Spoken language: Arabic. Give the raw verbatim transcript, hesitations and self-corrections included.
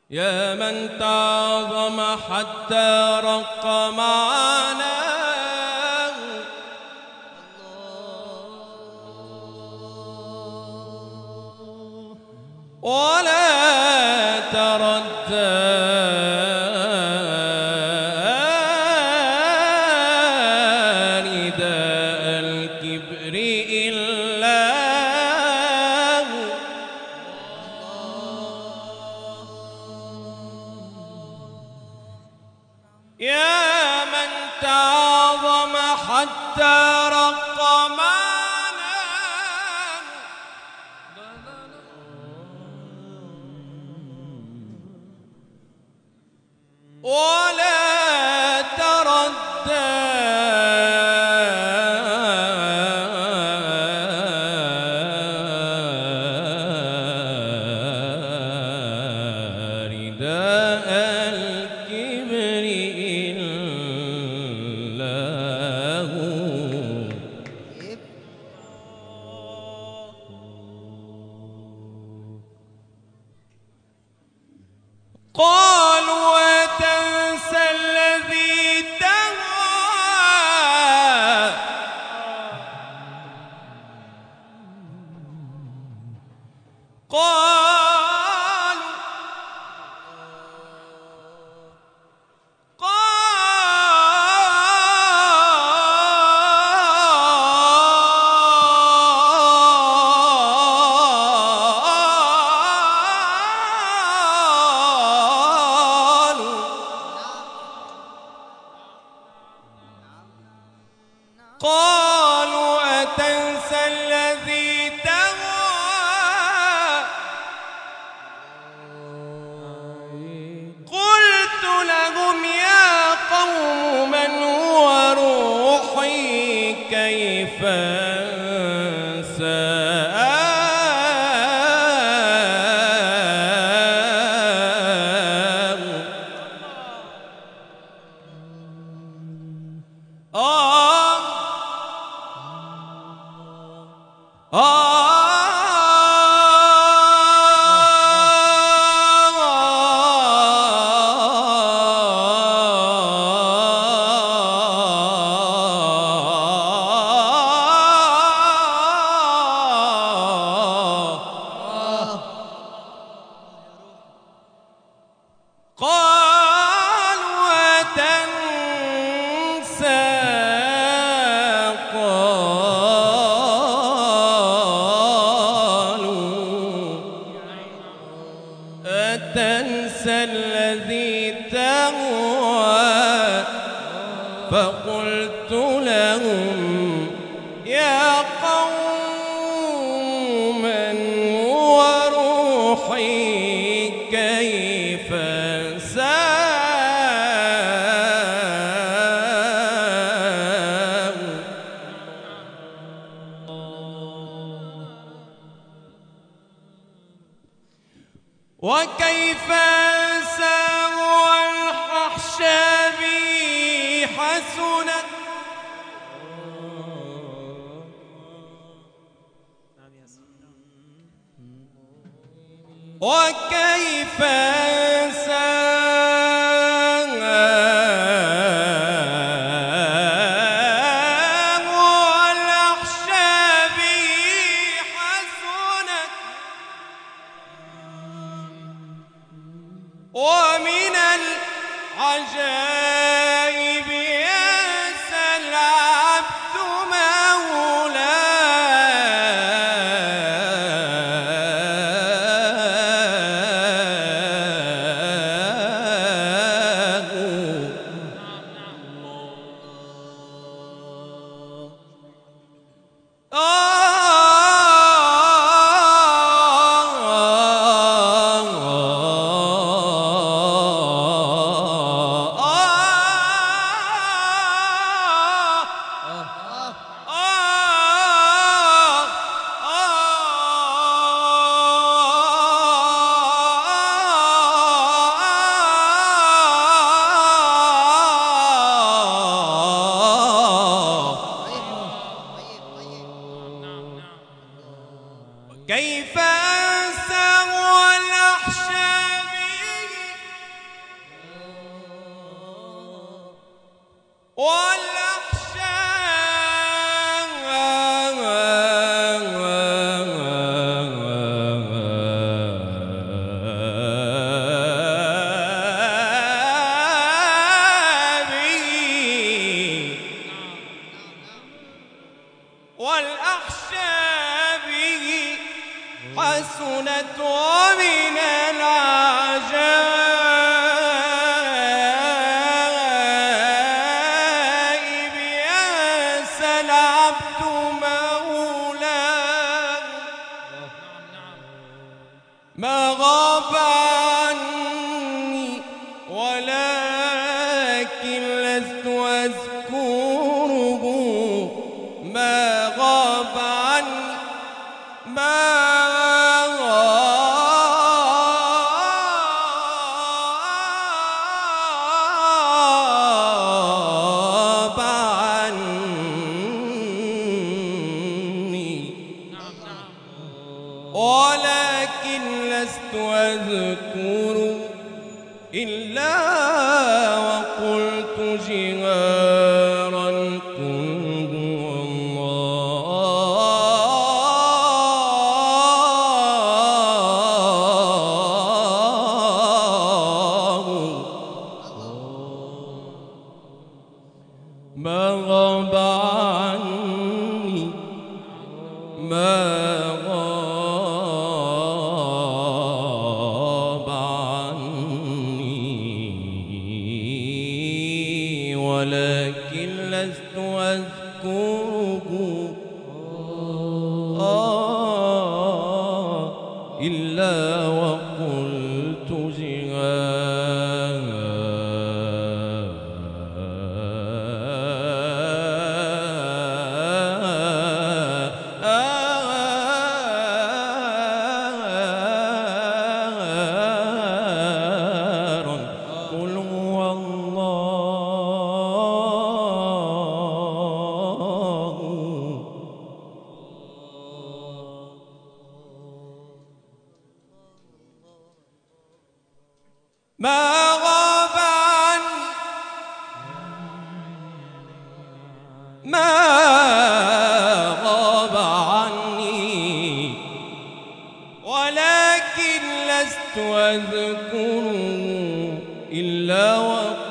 يا من تعظم حتى رق معنا ولا تردى نداء الكبر إلا يا من تعظم حتى رق معنا ولا تردى رداء الكبر إلا هو. قالوا أتنسى الذي تهوى قالوا قالوا أتنسى الذي تهوى قلت لهم يا قوم من هو روحي كيف أنسى قالوا أتنسى قالوا أتنسى الذي تهوى فقلت لهم يا قوم من هو روحي كيف وكيف أنسى والفحشاء بي حسنت وكيف أنسى والفحشاء بي حسنت ومن العجائب ينسى العبد مولاه أذكره ما غاب عني ما غاب عني ولكن لست أذكر إلا وقلت جهارا قل هو الله ما غاب عني ما غاب عني ولكن لست أذكره آه إلا وقلت جهارا قل هو الله ما غاب عني ما غاب عني ولكن لست أذكره إلا وقت